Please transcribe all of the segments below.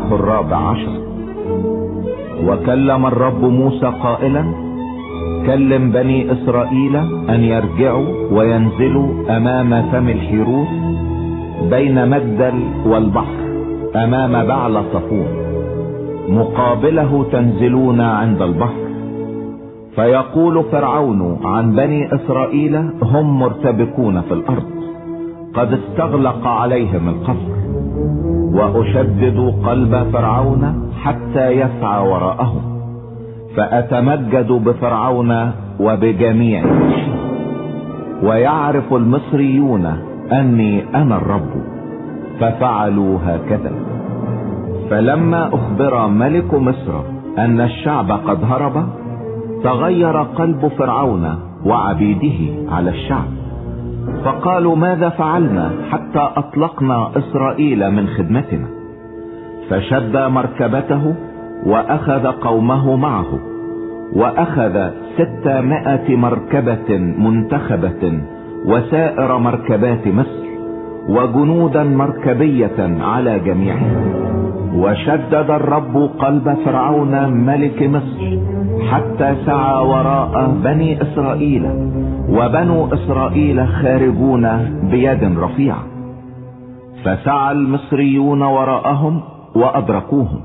14. وكلم الرب موسى قائلا: كلم بني اسرائيل ان يرجعوا وينزلوا امام فم الحيروث بين مجدل والبحر امام بعل صفون، مقابله تنزلون عند البحر. فيقول فرعون عن بني اسرائيل: هم مرتبكون في الارض، قد استغلق عليهم القصر. واشدد قلب فرعون حتى يسعى وراءهم، فاتمجد بفرعون وبجميع جيشه، ويعرف المصريون اني انا الرب، ففعلوا هكذا. فلما اخبر ملك مصر ان الشعب قد هرب، تغير قلب فرعون وعبيده على الشعب، فقالوا: ماذا فعلنا حتى اطلقنا اسرائيل من خدمتنا؟ فشد مركبته واخذ قومه معه، واخذ 600 مركبة منتخبة وسائر مركبات مصر وجنودا مركبية على جميعها. وشدد الرب قلب فرعون ملك مصر حتى سعى وراء بني اسرائيل، وبنو اسرائيل خارجون بيد رفيعة. فسعى المصريون وراءهم وادركوهم.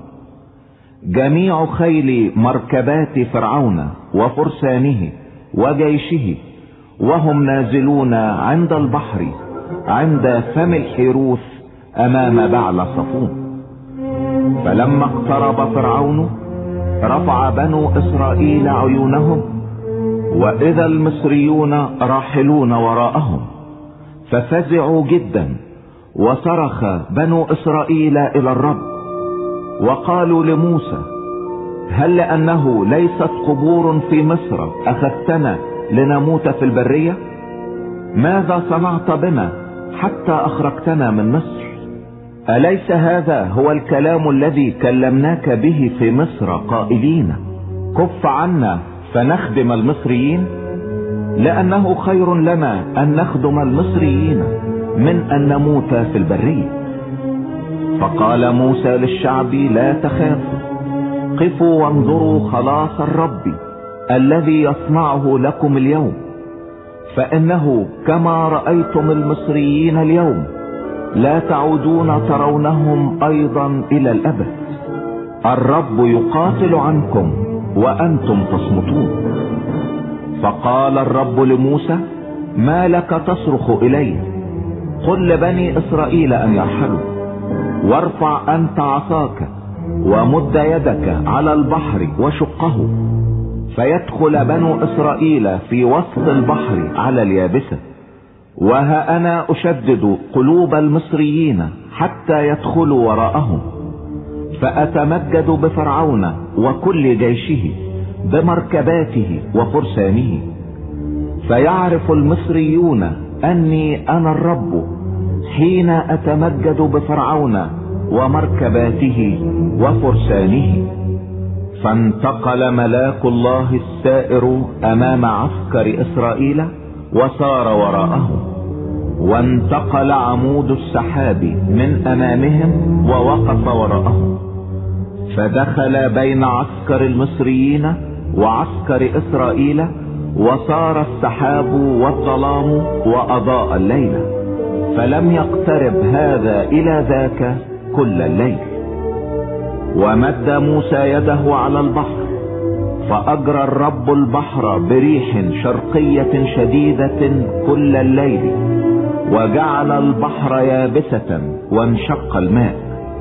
جميع خيل مركبات فرعون وفرسانه وجيشه وهم نازلون عند البحر عند فم الحيروث امام بعل صفون. فلما اقترب فرعون رفع بنو اسرائيل عيونهم، واذا المصريون راحلون وراءهم، ففزعوا جدا. وصرخ بنو اسرائيل الى الرب وقالوا لموسى: هل لانه ليست قبور في مصر اخذتنا لنموت في البرية؟ ماذا صنعت بنا حتى اخرجتنا من مصر؟ أليس هذا هو الكلام الذي كلمناك به في مصر قائلين: كف عنا فنخدم المصريين؟ لأنه خير لنا أن نخدم المصريين من أن نموت في البرية. فقال موسى للشعب: لا تخافوا، قفوا وانظروا خلاص الرب الذي يصنعه لكم اليوم، فإنه كما رأيتم المصريين اليوم لا تعودون ترونهم ايضا الى الابد. الرب يقاتل عنكم وانتم تصمتون. فقال الرب لموسى: ما لك تصرخ الي؟ قل لبني اسرائيل ان يرحلوا، وارفع انت عصاك ومد يدك على البحر وشقه، فيدخل بنو اسرائيل في وسط البحر على اليابسة. وها انا اشدد قلوب المصريين حتى يدخلوا وراءهم، فاتمجد بفرعون وكل جيشه بمركباته وفرسانه، فيعرف المصريون اني انا الرب حين اتمجد بفرعون ومركباته وفرسانه. فانتقل ملاك الله السائر امام عسكر اسرائيل وسار وراءهم، وانتقل عمود السحاب من امامهم ووقف وراءهم، فدخل بين عسكر المصريين وعسكر اسرائيل، وصار السحاب والظلام واضاء الليل، فلم يقترب هذا الى ذاك كل الليل. ومد موسى يده على البحر، فاجرى الرب البحر بريح شرقية شديدة كل الليل، وجعل البحر يابسة وانشق الماء.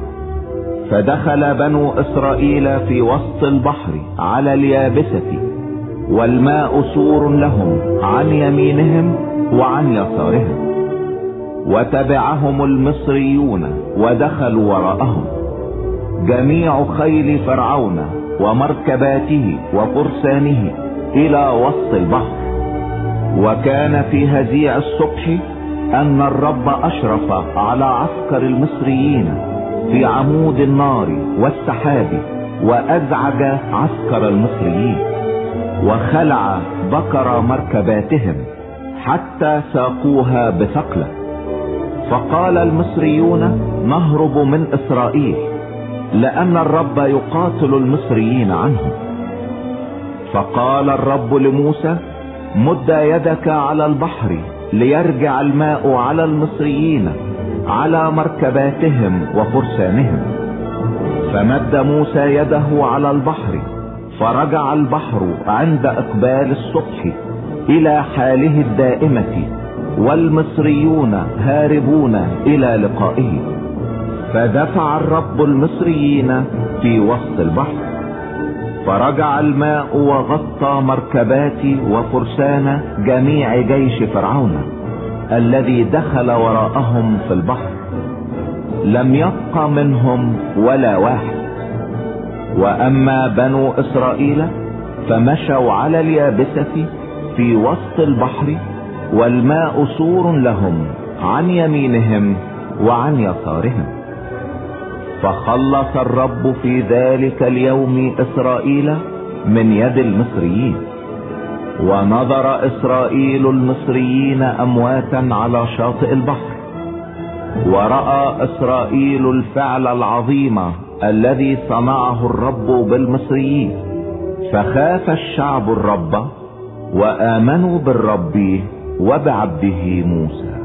فدخل بنو اسرائيل في وسط البحر على اليابسة، والماء سور لهم عن يمينهم وعن يسارهم. وتبعهم المصريون ودخلوا وراءهم جميع خيل فرعون ومركباته وفرسانه الى وسط البحر. وكان في هزيع الصبح ان الرب اشرف على عسكر المصريين في عمود النار والسحاب، وازعج عسكر المصريين، وخلع بكر مركباتهم حتى ساقوها بثقله. فقال المصريون: نهرب من اسرائيل، لأن الرب يقاتل المصريين عنهم. فقال الرب لموسى: مد يدك على البحر ليرجع الماء على المصريين على مركباتهم وفرسانهم. فمد موسى يده على البحر، فرجع البحر عند اقبال الصبح الى حاله الدائمة، والمصريون هاربون الى لقائه. فدفع الرب المصريين في وسط البحر، فرجع الماء وغطى مركبات وفرسان جميع جيش فرعون الذي دخل وراءهم في البحر، لم يبق منهم ولا واحد. واما بنو اسرائيل فمشوا على اليابسة في وسط البحر، والماء سور لهم عن يمينهم وعن يسارهم. فخلص الرب في ذلك اليوم اسرائيل من يد المصريين. ونظر اسرائيل المصريين امواتا على شاطئ البحر، ورأى اسرائيل الفعل العظيم الذي صنعه الرب بالمصريين. فخاف الشعب الرب، وآمنوا بالرب وبعبده موسى.